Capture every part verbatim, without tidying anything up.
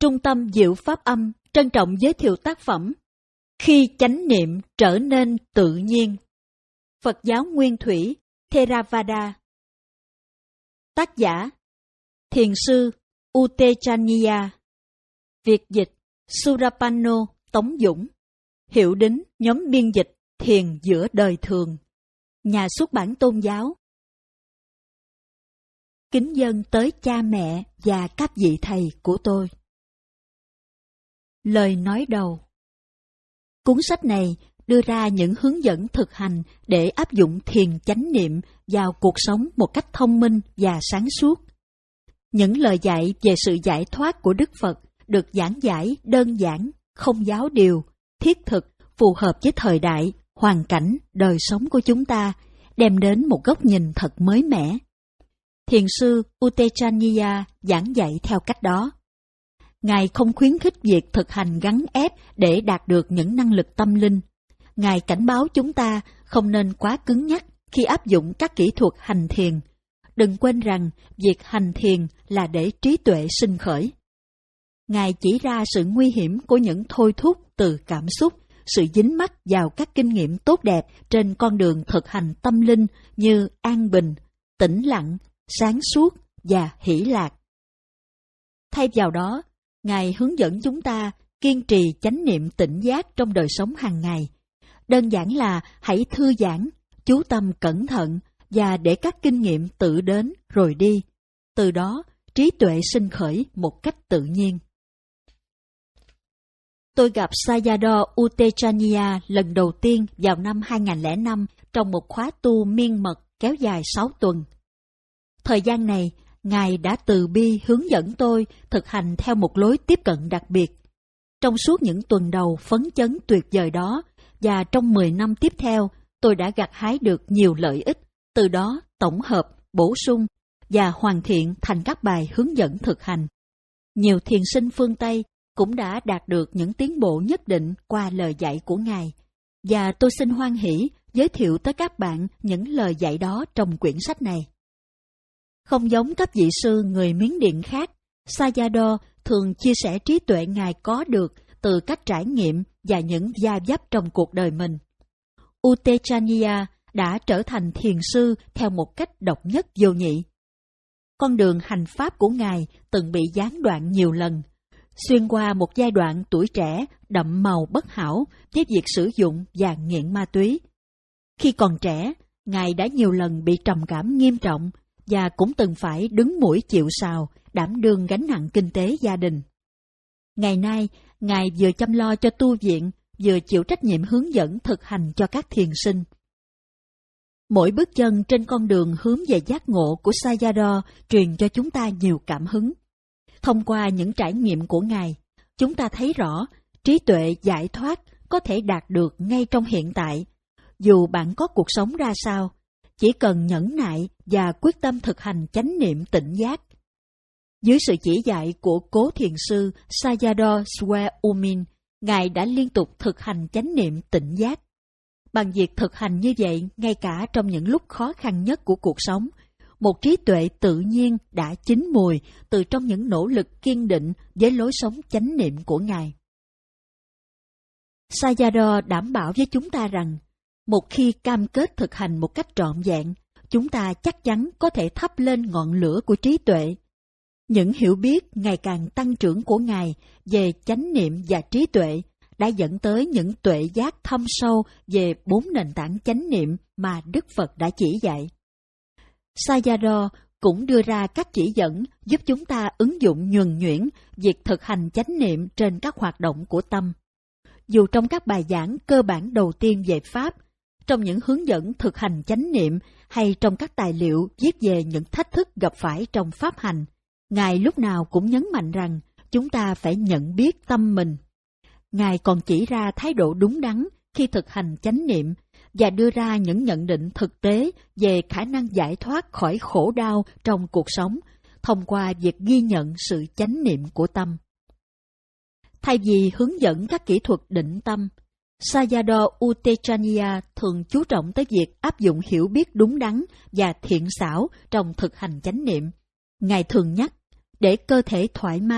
Trung tâm Diệu Pháp Âm trân trọng giới thiệu tác phẩm Khi chánh niệm trở nên tự nhiên, Phật giáo Nguyên Thủy Theravada. Tác giả Thiền sư Utejaniya. Việt dịch Surapanno Tống Dũng. Hiệu đính nhóm biên dịch Thiền giữa đời thường. Nhà xuất bản tôn giáo. Kính dâng tới cha mẹ và các vị thầy của tôi. Lời nói đầu. Cuốn sách này đưa ra những hướng dẫn thực hành để áp dụng thiền chánh niệm vào cuộc sống một cách thông minh và sáng suốt. Những lời dạy về sự giải thoát của Đức Phật được giảng giải đơn giản, không giáo điều, thiết thực, phù hợp với thời đại, hoàn cảnh, đời sống của chúng ta, đem đến một góc nhìn thật mới mẻ. Thiền sư Utejaniya giảng dạy theo cách đó. Ngài không khuyến khích việc thực hành gắn ép để đạt được những năng lực tâm linh. Ngài cảnh báo chúng ta không nên quá cứng nhắc khi áp dụng các kỹ thuật hành thiền. Đừng quên rằng việc hành thiền là để trí tuệ sinh khởi. Ngài chỉ ra sự nguy hiểm của những thôi thúc từ cảm xúc, sự dính mắc vào các kinh nghiệm tốt đẹp trên con đường thực hành tâm linh như an bình, tĩnh lặng, sáng suốt và hỷ lạc. Thay vào đó, Ngài hướng dẫn chúng ta kiên trì chánh niệm tỉnh giác trong đời sống hàng ngày. Đơn giản là hãy thư giãn, chú tâm cẩn thận và để các kinh nghiệm tự đến rồi đi. Từ đó, trí tuệ sinh khởi một cách tự nhiên. Tôi gặp Sayadaw Utejaniya lần đầu tiên vào năm hai nghìn lẻ năm trong một khóa tu miên mật kéo dài sáu tuần. Thời gian này, Ngài đã từ bi hướng dẫn tôi thực hành theo một lối tiếp cận đặc biệt. Trong suốt những tuần đầu phấn chấn tuyệt vời đó, và trong mười năm tiếp theo, tôi đã gặt hái được nhiều lợi ích, từ đó tổng hợp, bổ sung và hoàn thiện thành các bài hướng dẫn thực hành. Nhiều thiền sinh phương Tây cũng đã đạt được những tiến bộ nhất định qua lời dạy của Ngài, và tôi xin hoan hỷ giới thiệu tới các bạn những lời dạy đó trong quyển sách này. Không giống các vị sư người Miến Điện khác, Sayadaw thường chia sẻ trí tuệ Ngài có được từ các trải nghiệm và những va vấp trong cuộc đời mình. Utejaniya đã trở thành thiền sư theo một cách độc nhất vô nhị. Con đường hành pháp của Ngài từng bị gián đoạn nhiều lần, xuyên qua một giai đoạn tuổi trẻ đậm màu bất hảo với việc sử dụng và nghiện ma túy. Khi còn trẻ, Ngài đã nhiều lần bị trầm cảm nghiêm trọng và cũng từng phải đứng mũi chịu sào, đảm đương gánh nặng kinh tế gia đình. Ngày nay, Ngài vừa chăm lo cho tu viện, vừa chịu trách nhiệm hướng dẫn thực hành cho các thiền sinh. Mỗi bước chân trên con đường hướng về giác ngộ của Sayadaw truyền cho chúng ta nhiều cảm hứng. Thông qua những trải nghiệm của Ngài, chúng ta thấy rõ trí tuệ giải thoát có thể đạt được ngay trong hiện tại. Dù bạn có cuộc sống ra sao, chỉ cần nhẫn nại và quyết tâm thực hành chánh niệm tỉnh giác. Dưới sự chỉ dạy của cố thiền sư Sayadaw Swami, Ngài đã liên tục thực hành chánh niệm tỉnh giác. Bằng việc thực hành như vậy ngay cả trong những lúc khó khăn nhất của cuộc sống, một trí tuệ tự nhiên đã chín mùi từ trong những nỗ lực kiên định với lối sống chánh niệm của Ngài. Sayadaw đảm bảo với chúng ta rằng, một khi cam kết thực hành một cách trọn vẹn, chúng ta chắc chắn có thể thắp lên ngọn lửa của trí tuệ. Những hiểu biết ngày càng tăng trưởng của Ngài về chánh niệm và trí tuệ đã dẫn tới những tuệ giác thâm sâu về bốn nền tảng chánh niệm mà Đức Phật đã chỉ dạy. Sayadaw cũng đưa ra các chỉ dẫn giúp chúng ta ứng dụng nhuần nhuyễn việc thực hành chánh niệm trên các hoạt động của tâm. Dù trong các bài giảng cơ bản đầu tiên về Pháp, trong những hướng dẫn thực hành chánh niệm hay trong các tài liệu viết về những thách thức gặp phải trong pháp hành, Ngài lúc nào cũng nhấn mạnh rằng chúng ta phải nhận biết tâm mình. Ngài còn chỉ ra thái độ đúng đắn khi thực hành chánh niệm và đưa ra những nhận định thực tế về khả năng giải thoát khỏi khổ đau trong cuộc sống thông qua việc ghi nhận sự chánh niệm của tâm. Thay vì hướng dẫn các kỹ thuật định tâm, Sayadaw Utejaniya thường chú trọng tới việc áp dụng hiểu biết đúng đắn và thiện xảo trong thực hành chánh niệm. Ngài thường nhắc, để cơ thể thoải mái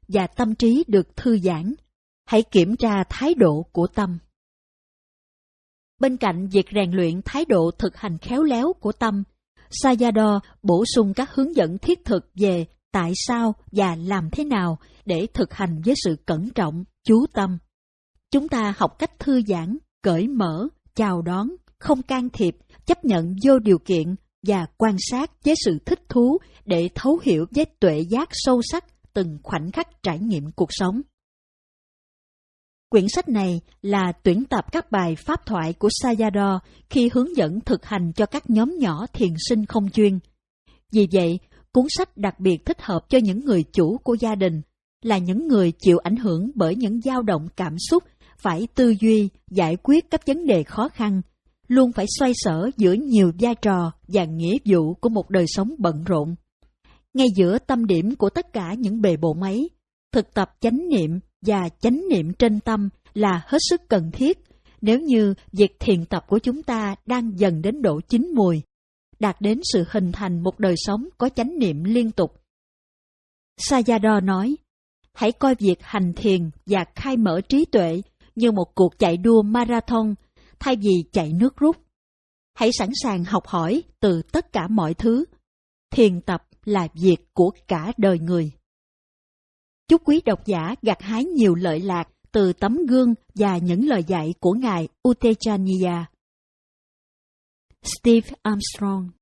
và tâm trí được thư giãn. Hãy kiểm tra thái độ của tâm. Bên cạnh việc rèn luyện thái độ thực hành khéo léo của tâm, Sayadaw bổ sung các hướng dẫn thiết thực về tại sao và làm thế nào để thực hành với sự cẩn trọng, chú tâm. Chúng ta học cách thư giãn, cởi mở, chào đón, không can thiệp, chấp nhận vô điều kiện và quan sát với sự thích thú để thấu hiểu với tuệ giác sâu sắc từng khoảnh khắc trải nghiệm cuộc sống. Quyển sách này là tuyển tập các bài pháp thoại của Sayadaw khi hướng dẫn thực hành cho các nhóm nhỏ thiền sinh không chuyên. Vì vậy, cuốn sách đặc biệt thích hợp cho những người chủ của gia đình, là những người chịu ảnh hưởng bởi những dao động cảm xúc, phải tư duy, giải quyết các vấn đề khó khăn, luôn phải xoay sở giữa nhiều vai trò và nghĩa vụ của một đời sống bận rộn. Ngay giữa tâm điểm của tất cả những bề bộn ấy, thực tập chánh niệm và chánh niệm trên tâm là hết sức cần thiết nếu như việc thiền tập của chúng ta đang dần đến độ chín mùi, đạt đến sự hình thành một đời sống có chánh niệm liên tục. Sayadaw nói, hãy coi việc hành thiền và khai mở trí tuệ như một cuộc chạy đua marathon thay vì chạy nước rút. Hãy sẵn sàng học hỏi từ tất cả mọi thứ. Thiền tập là việc của cả đời người. Chúc quý độc giả gặt hái nhiều lợi lạc từ tấm gương và những lời dạy của Ngài U Tejaniya. Steve Armstrong.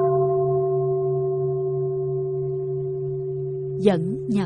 Dẫn nhập.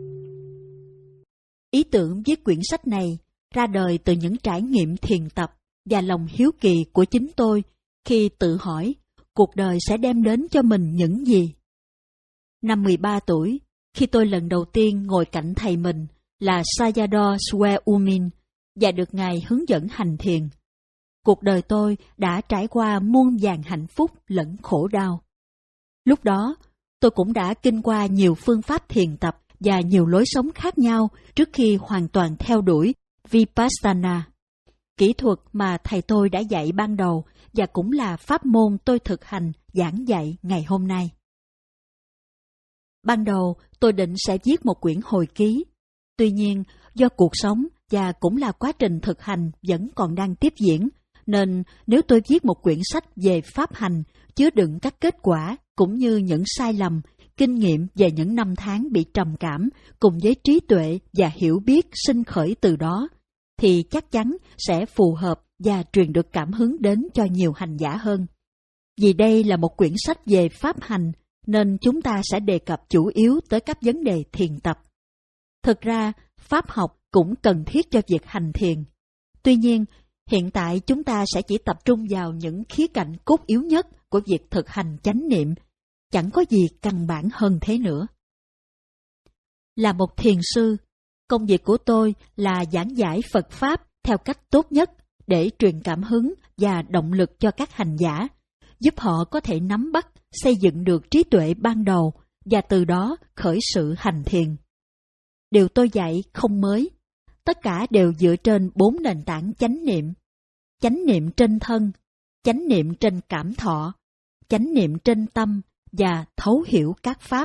Ý tưởng viết quyển sách này ra đời từ những trải nghiệm thiền tập và lòng hiếu kỳ của chính tôi khi tự hỏi cuộc đời sẽ đem đến cho mình những gì. Năm mười ba tuổi, khi tôi lần đầu tiên ngồi cạnh thầy mình là Sayadaw Swayumin và được Ngài hướng dẫn hành thiền, cuộc đời tôi đã trải qua muôn vàn hạnh phúc lẫn khổ đau. Lúc đó, tôi cũng đã kinh qua nhiều phương pháp thiền tập và nhiều lối sống khác nhau trước khi hoàn toàn theo đuổi Vipassana, kỹ thuật mà thầy tôi đã dạy ban đầu và cũng là pháp môn tôi thực hành giảng dạy ngày hôm nay. Ban đầu tôi định sẽ viết một quyển hồi ký, tuy nhiên do cuộc sống và cũng là quá trình thực hành vẫn còn đang tiếp diễn, nên nếu tôi viết một quyển sách về pháp hành chứa đựng các kết quả cũng như những sai lầm, kinh nghiệm về những năm tháng bị trầm cảm cùng với trí tuệ và hiểu biết sinh khởi từ đó, thì chắc chắn sẽ phù hợp và truyền được cảm hứng đến cho nhiều hành giả hơn. Vì đây là một quyển sách về pháp hành, nên chúng ta sẽ đề cập chủ yếu tới các vấn đề thiền tập. Thực ra, pháp học cũng cần thiết cho việc hành thiền. Tuy nhiên, hiện tại chúng ta sẽ chỉ tập trung vào những khía cạnh cốt yếu nhất của việc thực hành chánh niệm. Chẳng có gì căn bản hơn thế nữa. Là một thiền sư, công việc của tôi là giảng giải Phật Pháp theo cách tốt nhất để truyền cảm hứng và động lực cho các hành giả, giúp họ có thể nắm bắt, xây dựng được trí tuệ ban đầu và từ đó khởi sự hành thiền. Điều tôi dạy không mới, tất cả đều dựa trên bốn nền tảng chánh niệm. Chánh niệm trên thân, chánh niệm trên cảm thọ, chánh niệm trên tâm và thấu hiểu các pháp.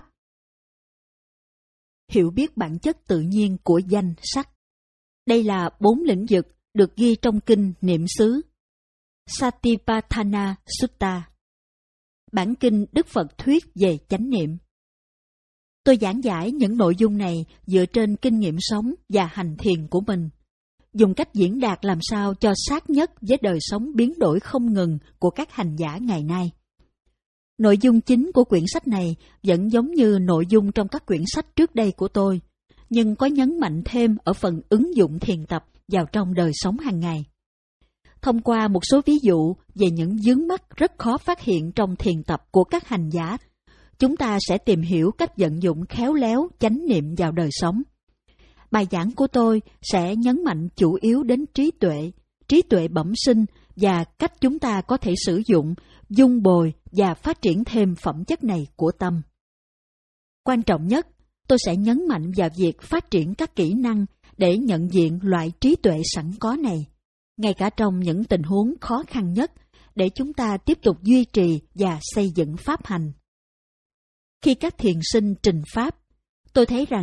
Hiểu biết bản chất tự nhiên của danh sắc. Đây là bốn lĩnh vực được ghi trong kinh Niệm xứ Satipatthana Sutta, bản kinh Đức Phật thuyết về chánh niệm. Tôi giảng giải những nội dung này dựa trên kinh nghiệm sống và hành thiền của mình, dùng cách diễn đạt làm sao cho sát nhất với đời sống biến đổi không ngừng của các hành giả ngày nay. Nội dung chính của quyển sách này vẫn giống như nội dung trong các quyển sách trước đây của tôi, nhưng có nhấn mạnh thêm ở phần ứng dụng thiền tập vào trong đời sống hàng ngày. Thông qua một số ví dụ về những vướng mắc rất khó phát hiện trong thiền tập của các hành giả, chúng ta sẽ tìm hiểu cách vận dụng khéo léo chánh niệm vào đời sống. Bài giảng của tôi sẽ nhấn mạnh chủ yếu đến trí tuệ, trí tuệ bẩm sinh và cách chúng ta có thể sử dụng, dung bồi và phát triển thêm phẩm chất này của tâm. Quan trọng nhất, tôi sẽ nhấn mạnh vào việc phát triển các kỹ năng để nhận diện loại trí tuệ sẵn có này, ngay cả trong những tình huống khó khăn nhất, để chúng ta tiếp tục duy trì và xây dựng pháp hành. Khi các thiền sinh trình pháp, tôi thấy rằng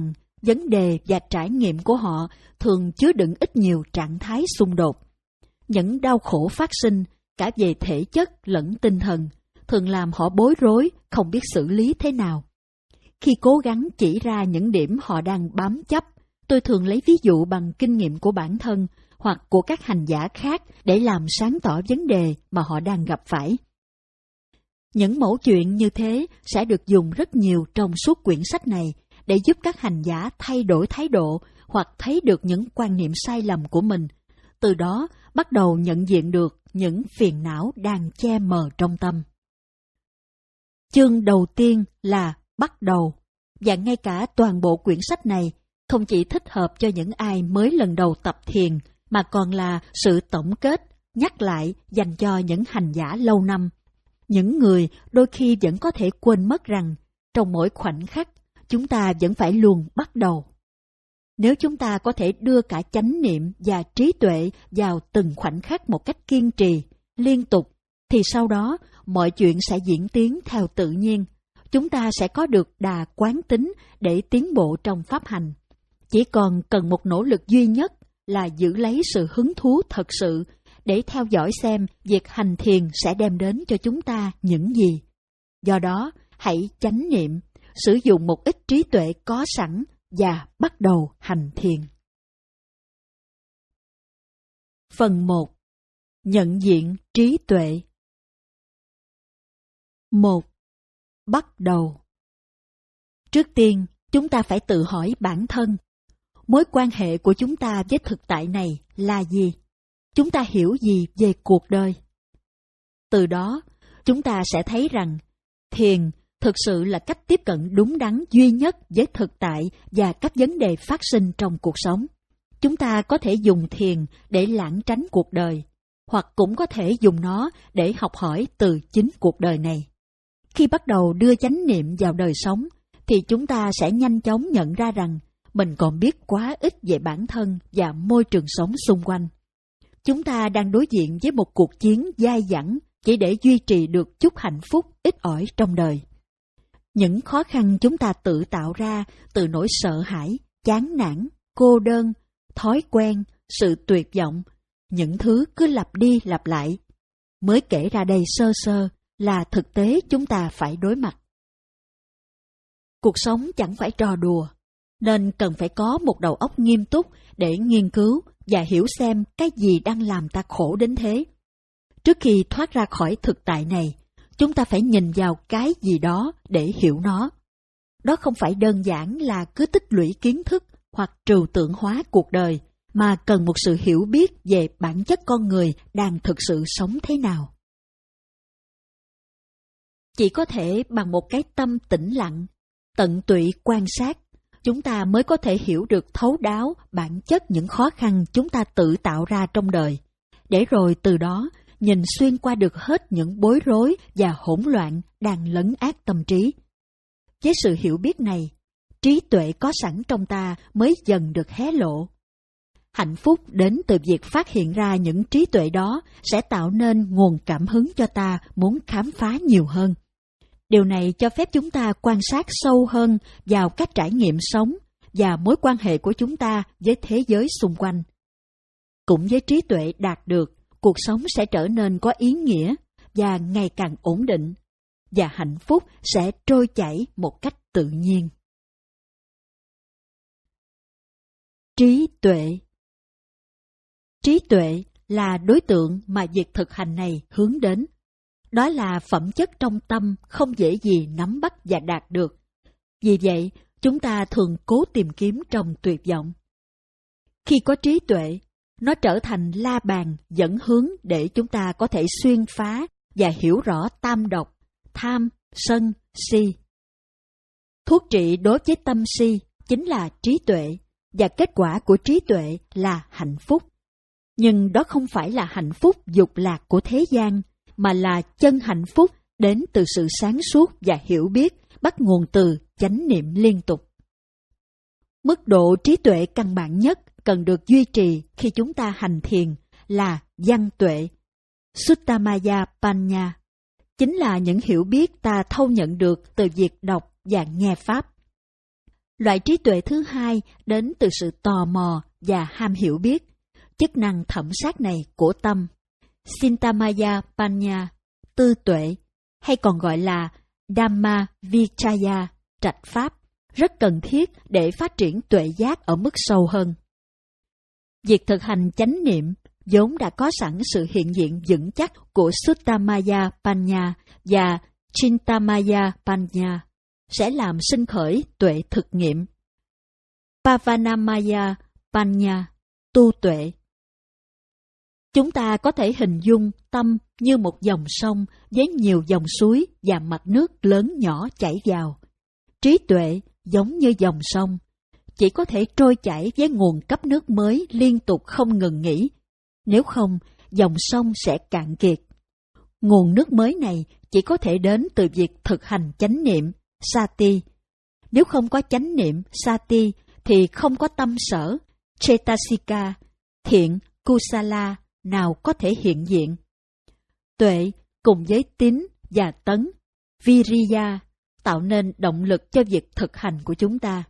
vấn đề và trải nghiệm của họ thường chứa đựng ít nhiều trạng thái xung đột. Những đau khổ phát sinh, cả về thể chất lẫn tinh thần, thường làm họ bối rối, không biết xử lý thế nào. Khi cố gắng chỉ ra những điểm họ đang bám chấp, tôi thường lấy ví dụ bằng kinh nghiệm của bản thân hoặc của các hành giả khác để làm sáng tỏ vấn đề mà họ đang gặp phải. Những mẫu chuyện như thế sẽ được dùng rất nhiều trong suốt quyển sách này để giúp các hành giả thay đổi thái độ hoặc thấy được những quan niệm sai lầm của mình, từ đó bắt đầu nhận diện được những phiền não đang che mờ trong tâm. Chương đầu tiên là bắt đầu, và ngay cả toàn bộ quyển sách này không chỉ thích hợp cho những ai mới lần đầu tập thiền, mà còn là sự tổng kết, nhắc lại dành cho những hành giả lâu năm. Những người đôi khi vẫn có thể quên mất rằng trong mỗi khoảnh khắc chúng ta vẫn phải luôn bắt đầu. Nếu chúng ta có thể đưa cả chánh niệm và trí tuệ vào từng khoảnh khắc một cách kiên trì, liên tục, thì sau đó mọi chuyện sẽ diễn tiến theo tự nhiên. Chúng ta sẽ có được đà quán tính để tiến bộ trong pháp hành. Chỉ còn cần một nỗ lực duy nhất là giữ lấy sự hứng thú thật sự để theo dõi xem việc hành thiền sẽ đem đến cho chúng ta những gì. Do đó, hãy chánh niệm, sử dụng một ít trí tuệ có sẵn và bắt đầu hành thiền. Phần một. Nhận diện trí tuệ. một. Bắt đầu. Trước tiên, chúng ta phải tự hỏi bản thân, mối quan hệ của chúng ta với thực tại này là gì? Chúng ta hiểu gì về cuộc đời? Từ đó, chúng ta sẽ thấy rằng thiền thực sự là cách tiếp cận đúng đắn duy nhất với thực tại và các vấn đề phát sinh trong cuộc sống. Chúng ta có thể dùng thiền để lảng tránh cuộc đời, hoặc cũng có thể dùng nó để học hỏi từ chính cuộc đời này. Khi bắt đầu đưa chánh niệm vào đời sống, thì chúng ta sẽ nhanh chóng nhận ra rằng mình còn biết quá ít về bản thân và môi trường sống xung quanh. Chúng ta đang đối diện với một cuộc chiến dai dẳng chỉ để duy trì được chút hạnh phúc ít ỏi trong đời. Những khó khăn chúng ta tự tạo ra từ nỗi sợ hãi, chán nản, cô đơn, thói quen, sự tuyệt vọng, những thứ cứ lặp đi lặp lại. Mới kể ra đây sơ sơ là thực tế chúng ta phải đối mặt. Cuộc sống chẳng phải trò đùa, nên cần phải có một đầu óc nghiêm túc để nghiên cứu và hiểu xem cái gì đang làm ta khổ đến thế. Trước khi thoát ra khỏi thực tại này, chúng ta phải nhìn vào cái gì đó để hiểu nó. Đó không phải đơn giản là cứ tích lũy kiến thức hoặc trừu tượng hóa cuộc đời, mà cần một sự hiểu biết về bản chất con người đang thực sự sống thế nào. Chỉ có thể bằng một cái tâm tĩnh lặng, tận tụy quan sát, chúng ta mới có thể hiểu được thấu đáo bản chất những khó khăn chúng ta tự tạo ra trong đời, để rồi từ đó nhìn xuyên qua được hết những bối rối và hỗn loạn đang lấn át tâm trí. Với sự hiểu biết này, trí tuệ có sẵn trong ta mới dần được hé lộ. Hạnh phúc đến từ việc phát hiện ra những trí tuệ đó sẽ tạo nên nguồn cảm hứng cho ta muốn khám phá nhiều hơn. Điều này cho phép chúng ta quan sát sâu hơn vào các trải nghiệm sống và mối quan hệ của chúng ta với thế giới xung quanh. Cũng với trí tuệ đạt được, cuộc sống sẽ trở nên có ý nghĩa và ngày càng ổn định, và hạnh phúc sẽ trôi chảy một cách tự nhiên. Trí tuệ. Trí tuệ là đối tượng mà việc thực hành này hướng đến. Đó là phẩm chất trong tâm không dễ gì nắm bắt và đạt được. Vì vậy, chúng ta thường cố tìm kiếm trong tuyệt vọng. Khi có trí tuệ, nó trở thành la bàn dẫn hướng để chúng ta có thể xuyên phá và hiểu rõ tam độc, tham, sân, si. Thuốc trị đối với tâm si chính là trí tuệ, và kết quả của trí tuệ là hạnh phúc. Nhưng đó không phải là hạnh phúc dục lạc của thế gian, mà là chân hạnh phúc đến từ sự sáng suốt và hiểu biết, bắt nguồn từ chánh niệm liên tục. Mức độ trí tuệ căn bản nhất cần được duy trì khi chúng ta hành thiền là văn tuệ, Suttamaya Panya, chính là những hiểu biết ta thâu nhận được từ việc đọc và nghe Pháp. Loại trí tuệ thứ hai đến từ sự tò mò và ham hiểu biết, chức năng thẩm sát này của tâm. Cintamaya Panya, tư tuệ, hay còn gọi là Dhamma Vichaya, trạch pháp, rất cần thiết để phát triển tuệ giác ở mức sâu hơn. Việc thực hành chánh niệm vốn đã có sẵn sự hiện diện vững chắc của Suttamaya Panya và Chintamaya Panya, sẽ làm sinh khởi tuệ thực nghiệm. Pavanamaya Panya, tu tuệ. Chúng ta có thể hình dung tâm như một dòng sông với nhiều dòng suối và mặt nước lớn nhỏ chảy vào. Trí tuệ giống như dòng sông, chỉ có thể trôi chảy với nguồn cấp nước mới liên tục không ngừng nghỉ. Nếu không, dòng sông sẽ cạn kiệt. Nguồn nước mới này chỉ có thể đến từ việc thực hành chánh niệm, sati. Nếu không có chánh niệm, sati, thì không có tâm sở, cetasika, thiện, kusala, nào có thể hiện diện. Tuệ cùng với tín và tấn, viriya, tạo nên động lực cho việc thực hành của chúng ta.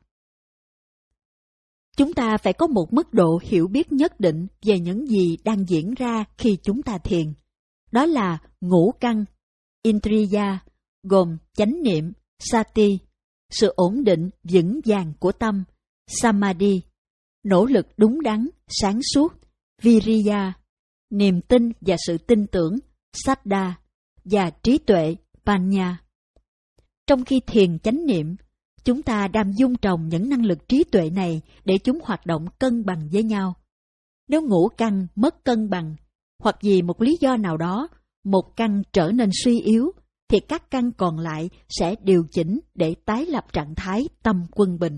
Chúng ta phải có một mức độ hiểu biết nhất định về những gì đang diễn ra khi chúng ta thiền. Đó là ngũ căn, indriya, gồm chánh niệm, sati, sự ổn định vững vàng của tâm, samadhi, nỗ lực đúng đắn, sáng suốt, viriya, niềm tin và sự tin tưởng, saddha, và trí tuệ, panya. Trong khi thiền chánh niệm, chúng ta đang dung trồng những năng lực trí tuệ này để chúng hoạt động cân bằng với nhau. Nếu ngũ căn mất cân bằng, hoặc vì một lý do nào đó, một căn trở nên suy yếu, thì các căn còn lại sẽ điều chỉnh để tái lập trạng thái tâm quân bình.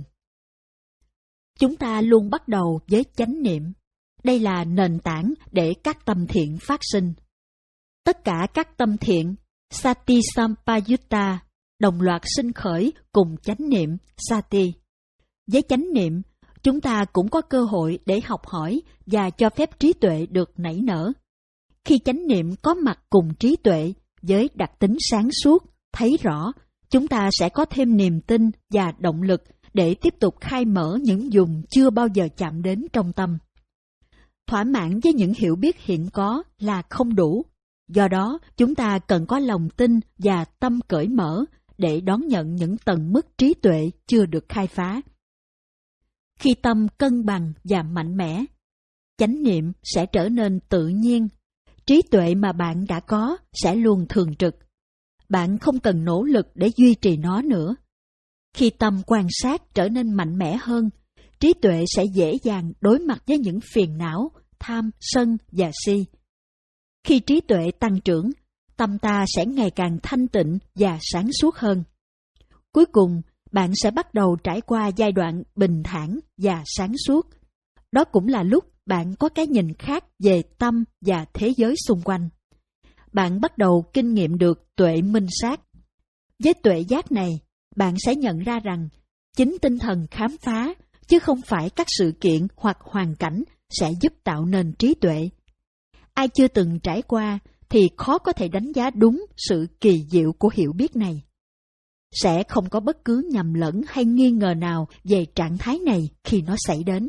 Chúng ta luôn bắt đầu với chánh niệm. Đây là nền tảng để các tâm thiện phát sinh. Tất cả các tâm thiện, sati sampayutta, đồng loạt sinh khởi cùng chánh niệm, sati. Với chánh niệm, chúng ta cũng có cơ hội để học hỏi và cho phép trí tuệ được nảy nở. Khi chánh niệm có mặt cùng trí tuệ với đặc tính sáng suốt, thấy rõ, chúng ta sẽ có thêm niềm tin và động lực để tiếp tục khai mở những vùng chưa bao giờ chạm đến trong tâm. Thỏa mãn với những hiểu biết hiện có là không đủ. Do đó, chúng ta cần có lòng tin và tâm cởi mở để đón nhận những tầng mức trí tuệ chưa được khai phá. Khi tâm cân bằng và mạnh mẽ, chánh niệm sẽ trở nên tự nhiên. Trí tuệ mà bạn đã có sẽ luôn thường trực. Bạn không cần nỗ lực để duy trì nó nữa. Khi tâm quan sát trở nên mạnh mẽ hơn, trí tuệ sẽ dễ dàng đối mặt với những phiền não, tham, sân và si. Khi trí tuệ tăng trưởng, tâm ta sẽ ngày càng thanh tịnh và sáng suốt hơn. Cuối cùng, bạn sẽ bắt đầu trải qua giai đoạn bình thản và sáng suốt. Đó cũng là lúc bạn có cái nhìn khác về tâm và thế giới xung quanh. Bạn bắt đầu kinh nghiệm được tuệ minh sát. Với tuệ giác này, bạn sẽ nhận ra rằng chính tinh thần khám phá, chứ không phải các sự kiện hoặc hoàn cảnh sẽ giúp tạo nên trí tuệ. Ai chưa từng trải qua thì khó có thể đánh giá đúng sự kỳ diệu của hiểu biết này. Sẽ không có bất cứ nhầm lẫn hay nghi ngờ nào về trạng thái này khi nó xảy đến.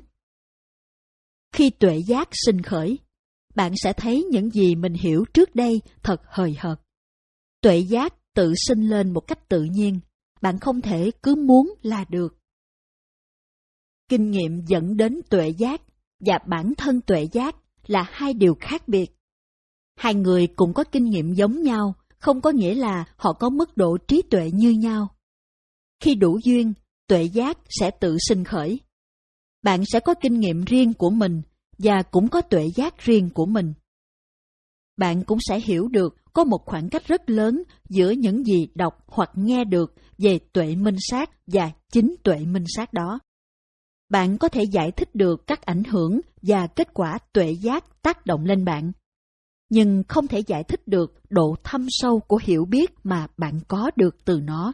Khi tuệ giác sinh khởi, bạn sẽ thấy những gì mình hiểu trước đây thật hời hợt. Tuệ giác tự sinh lên một cách tự nhiên, bạn không thể cứ muốn là được. Kinh nghiệm dẫn đến tuệ giác và bản thân tuệ giác là hai điều khác biệt. Hai người cùng có kinh nghiệm giống nhau, không có nghĩa là họ có mức độ trí tuệ như nhau. Khi đủ duyên, tuệ giác sẽ tự sinh khởi. Bạn sẽ có kinh nghiệm riêng của mình và cũng có tuệ giác riêng của mình. Bạn cũng sẽ hiểu được có một khoảng cách rất lớn giữa những gì đọc hoặc nghe được về tuệ minh sát và chính tuệ minh sát đó. Bạn có thể giải thích được các ảnh hưởng và kết quả tuệ giác tác động lên bạn, nhưng không thể giải thích được độ thâm sâu của hiểu biết mà bạn có được từ nó.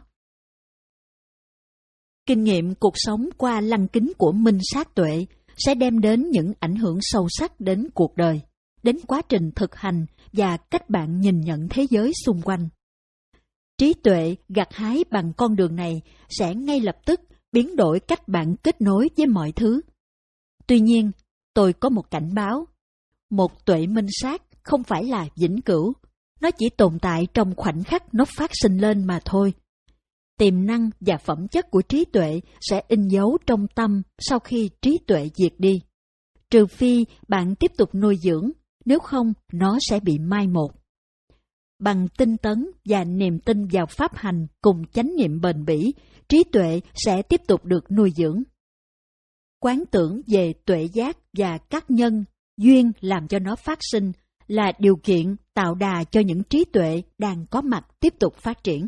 Kinh nghiệm cuộc sống qua lăng kính của minh sát tuệ sẽ đem đến những ảnh hưởng sâu sắc đến cuộc đời, đến quá trình thực hành và cách bạn nhìn nhận thế giới xung quanh. Trí tuệ gặt hái bằng con đường này sẽ ngay lập tức biến đổi cách bạn kết nối với mọi thứ. Tuy nhiên, tôi có một cảnh báo. Một tuệ minh sát không phải là vĩnh cửu, nó chỉ tồn tại trong khoảnh khắc nó phát sinh lên mà thôi. Tiềm năng và phẩm chất của trí tuệ sẽ in dấu trong tâm sau khi trí tuệ diệt đi. Trừ phi bạn tiếp tục nuôi dưỡng, nếu không nó sẽ bị mai một. Bằng tinh tấn và niềm tin vào pháp hành cùng chánh niệm bền bỉ, trí tuệ sẽ tiếp tục được nuôi dưỡng. Quán tưởng về tuệ giác và các nhân, duyên làm cho nó phát sinh là điều kiện tạo đà cho những trí tuệ đang có mặt tiếp tục phát triển.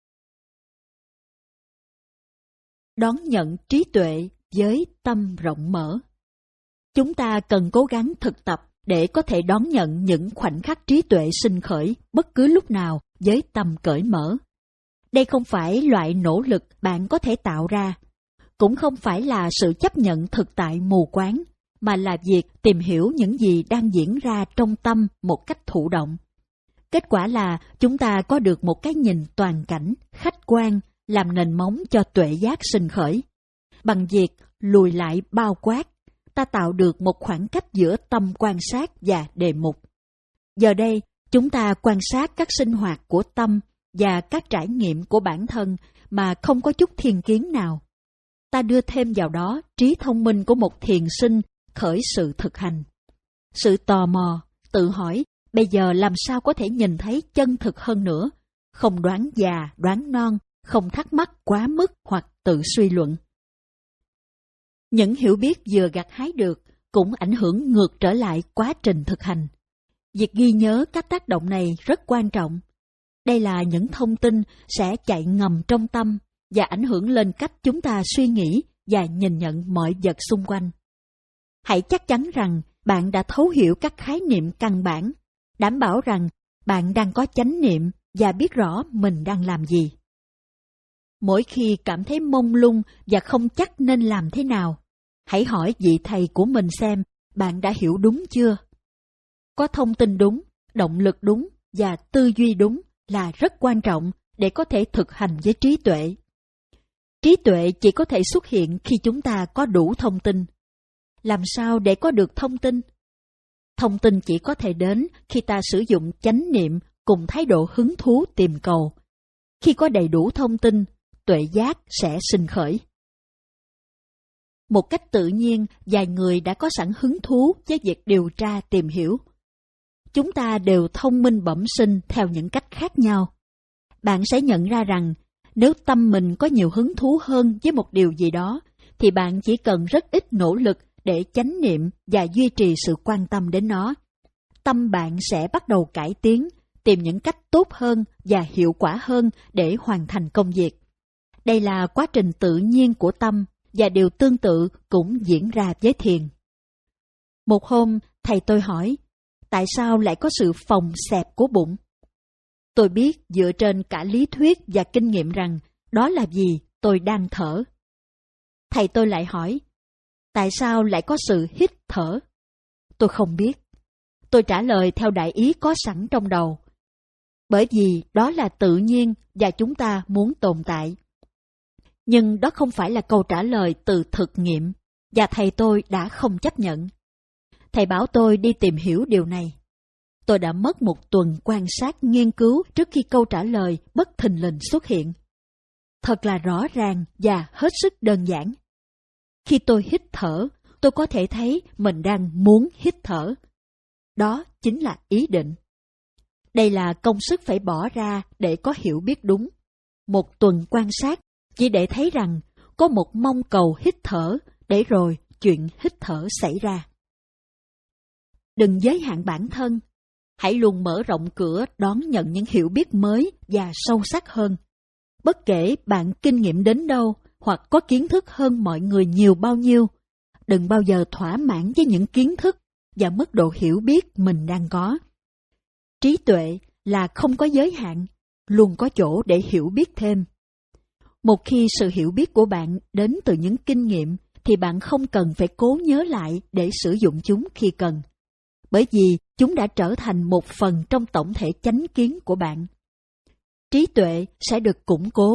Đón nhận trí tuệ với tâm rộng mở. Chúng ta cần cố gắng thực tập để có thể đón nhận những khoảnh khắc trí tuệ sinh khởi bất cứ lúc nào với tâm cởi mở. Đây không phải loại nỗ lực bạn có thể tạo ra, cũng không phải là sự chấp nhận thực tại mù quáng, mà là việc tìm hiểu những gì đang diễn ra trong tâm một cách thụ động. Kết quả là chúng ta có được một cái nhìn toàn cảnh, khách quan, làm nền móng cho tuệ giác sinh khởi. Bằng việc lùi lại bao quát, ta tạo được một khoảng cách giữa tâm quan sát và đề mục. Giờ đây, chúng ta quan sát các sinh hoạt của tâm và các trải nghiệm của bản thân mà không có chút thiên kiến nào. Ta đưa thêm vào đó trí thông minh của một thiền sinh khởi sự thực hành. Sự tò mò, tự hỏi, bây giờ làm sao có thể nhìn thấy chân thực hơn nữa, không đoán già, đoán non, không thắc mắc quá mức hoặc tự suy luận. Những hiểu biết vừa gặt hái được cũng ảnh hưởng ngược trở lại quá trình thực hành. Việc ghi nhớ các tác động này rất quan trọng. Đây là những thông tin sẽ chạy ngầm trong tâm và ảnh hưởng lên cách chúng ta suy nghĩ và nhìn nhận mọi vật xung quanh. Hãy chắc chắn rằng bạn đã thấu hiểu các khái niệm căn bản, đảm bảo rằng bạn đang có chánh niệm và biết rõ mình đang làm gì. Mỗi khi cảm thấy mông lung và không chắc nên làm thế nào, hãy hỏi vị thầy của mình xem bạn đã hiểu đúng chưa. Có thông tin đúng, động lực đúng và tư duy đúng là rất quan trọng để có thể thực hành với trí tuệ. Trí tuệ chỉ có thể xuất hiện khi chúng ta có đủ thông tin. Làm sao để có được thông tin? Thông tin chỉ có thể đến khi ta sử dụng chánh niệm cùng thái độ hứng thú tìm cầu. Khi có đầy đủ thông tin, tuệ giác sẽ sinh khởi. Một cách tự nhiên, vài người đã có sẵn hứng thú với việc điều tra tìm hiểu. Chúng ta đều thông minh bẩm sinh theo những cách khác nhau. Bạn sẽ nhận ra rằng nếu tâm mình có nhiều hứng thú hơn với một điều gì đó, thì bạn chỉ cần rất ít nỗ lực để chánh niệm và duy trì sự quan tâm đến nó. Tâm bạn sẽ bắt đầu cải tiến, tìm những cách tốt hơn và hiệu quả hơn để hoàn thành công việc. Đây là quá trình tự nhiên của tâm và điều tương tự cũng diễn ra với thiền. Một hôm, thầy tôi hỏi, tại sao lại có sự phồng xẹp của bụng? Tôi biết dựa trên cả lý thuyết và kinh nghiệm rằng đó là vì tôi đang thở. Thầy tôi lại hỏi, tại sao lại có sự hít thở? Tôi không biết. Tôi trả lời theo đại ý có sẵn trong đầu. Bởi vì đó là tự nhiên và chúng ta muốn tồn tại. Nhưng đó không phải là câu trả lời từ thực nghiệm, và thầy tôi đã không chấp nhận. Thầy bảo tôi đi tìm hiểu điều này. Tôi đã mất một tuần quan sát nghiên cứu trước khi câu trả lời bất thình lình xuất hiện. Thật là rõ ràng và hết sức đơn giản. Khi tôi hít thở, tôi có thể thấy mình đang muốn hít thở. Đó chính là ý định. Đây là công sức phải bỏ ra để có hiểu biết đúng. Một tuần quan sát chỉ để thấy rằng có một mong cầu hít thở, để rồi chuyện hít thở xảy ra. Đừng giới hạn bản thân. Hãy luôn mở rộng cửa đón nhận những hiểu biết mới và sâu sắc hơn. Bất kể bạn kinh nghiệm đến đâu hoặc có kiến thức hơn mọi người nhiều bao nhiêu, đừng bao giờ thỏa mãn với những kiến thức và mức độ hiểu biết mình đang có. Trí tuệ là không có giới hạn, luôn có chỗ để hiểu biết thêm. Một khi sự hiểu biết của bạn đến từ những kinh nghiệm, thì bạn không cần phải cố nhớ lại để sử dụng chúng khi cần. Bởi vì chúng đã trở thành một phần trong tổng thể chánh kiến của bạn. Trí tuệ sẽ được củng cố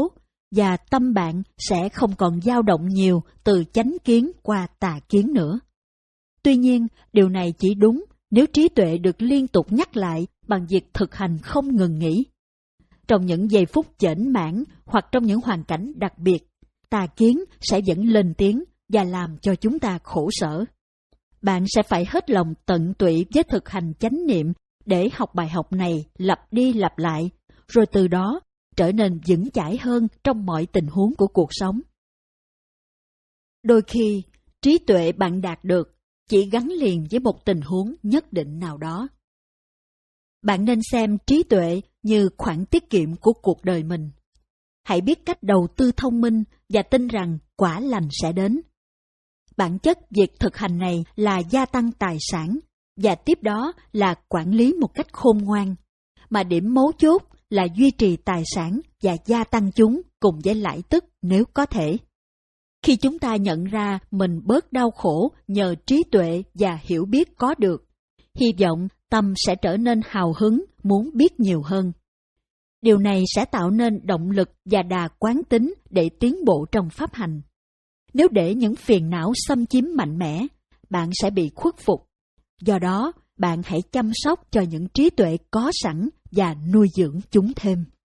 và tâm bạn sẽ không còn dao động nhiều từ chánh kiến qua tà kiến nữa. Tuy nhiên, điều này chỉ đúng nếu trí tuệ được liên tục nhắc lại bằng việc thực hành không ngừng nghỉ. Trong những giây phút chểnh mãn hoặc trong những hoàn cảnh đặc biệt, tà kiến sẽ vẫn lên tiếng và làm cho chúng ta khổ sở. Bạn sẽ phải hết lòng tận tụy với thực hành chánh niệm để học bài học này lặp đi lặp lại, rồi từ đó trở nên vững chãi hơn trong mọi tình huống của cuộc sống. Đôi khi, trí tuệ bạn đạt được chỉ gắn liền với một tình huống nhất định nào đó. Bạn nên xem trí tuệ như khoản tiết kiệm của cuộc đời mình. Hãy biết cách đầu tư thông minh và tin rằng quả lành sẽ đến. Bản chất việc thực hành này là gia tăng tài sản, và tiếp đó là quản lý một cách khôn ngoan, mà điểm mấu chốt là duy trì tài sản và gia tăng chúng cùng với lãi tức nếu có thể. Khi chúng ta nhận ra mình bớt đau khổ nhờ trí tuệ và hiểu biết có được, hy vọng tâm sẽ trở nên hào hứng muốn biết nhiều hơn. Điều này sẽ tạo nên động lực và đà quán tính để tiến bộ trong pháp hành. Nếu để những phiền não xâm chiếm mạnh mẽ, bạn sẽ bị khuất phục. Do đó, bạn hãy chăm sóc cho những trí tuệ có sẵn và nuôi dưỡng chúng thêm.